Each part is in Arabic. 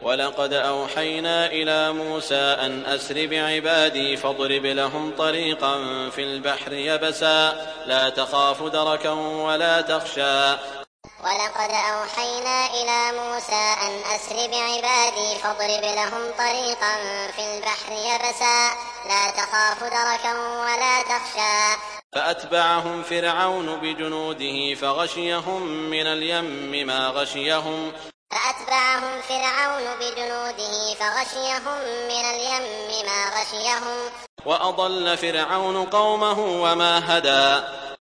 ولقد أوحينا إلى موسى أن أسر بعبادي فاضرب لهم طريقا في البحر يبسا لا تخاف دركا ولا تخشى. ولقد أوحينا إلى موسى أن أسر بعبادي فاضرب لهم طريقا في البحر يبسا لا تخاف دركا ولا تخشى. فأتبعهم فرعون بجنوده فغشيهم من اليم ما غشيهم. وأضل فرعون قومه وما هدى.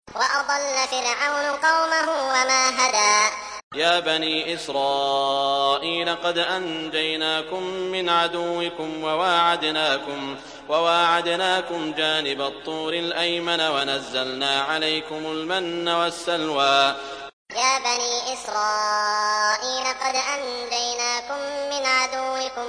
يا بني إسرائيل قد أنجيناكم من عدوكم وواعدناكم جانب الطور الأيمن ونزلنا عليكم المن والسلوى. يا بني إسرائيل قد أنجيناكم من عدوكم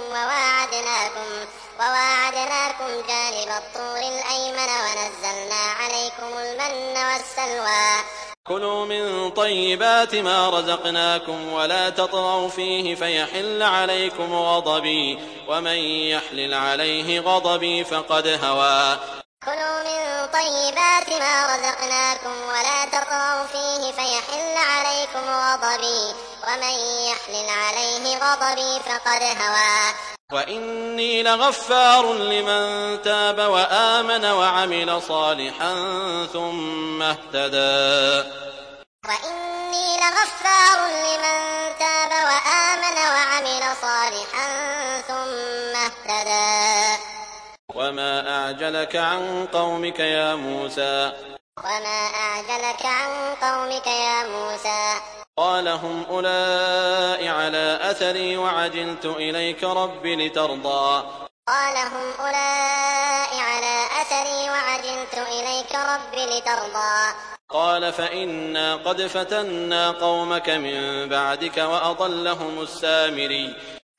وواعدناكم جانب الطور الأيمن ونزلنا عليكم المن والسلوى. كلوا من طيبات ما رزقناكم ولا تطغوا فيه فيحل عليكم غضبي ومن يحلل عليه غضبي فقد هوى. كلوا من طيبات ما رزقناكم ولا تطغوا فيه فيحل عليكم غضبي ومن يحلل عليه غضبي فقد هوى. وإني لغفار لمن تاب وآمن وعمل صالحا ثم اهتدى. وإني لغفار لمن تاب وآمن وعمل صالحا ثم اهتدى. وما أعجلك عن قومك يا موسى. قال هم أولئك على أثري وعجلت إليك رب لترضى. قال فإنا قد فتنا قومك من بعدك وأضلهم السامري.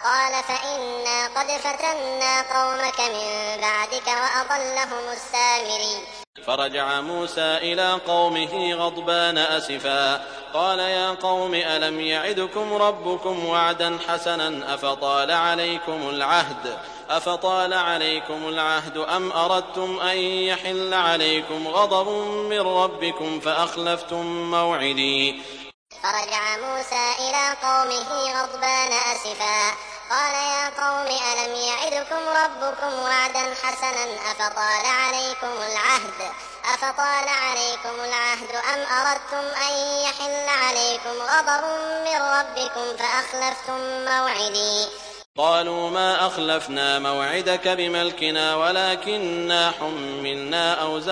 فرجع موسى إلى قومه غضبان أسفا قال يا قوم ألم يعدكم ربكم وعدا حسنا أفطال عليكم العهد أم أردتم أن يحل عليكم غضب من ربكم فأخلفتم موعدي. فرجع موسى إلى قومه غضبان أسفا قال يا قوم ألم يعدكم ربكم وعدا حسنا أفطال عليكم العهد أم أردتم أن يحل عليكم غضب من ربكم فأخلفتم موعدي. قالوا ما أخلفنا موعدك بملكنا ولكننا حملنا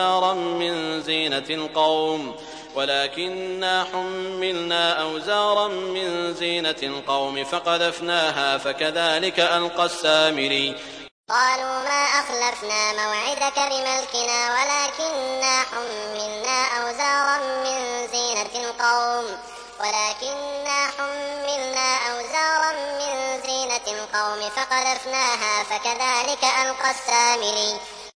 أوزارا من زينة القوم فقذفناها فكذلك ألقى السامري. قالوا ما أخلفنا موعدك بملكنا ولكننا حملنا أوزارا من زينة القوم فقذفناها فكذلك ألقى السامري.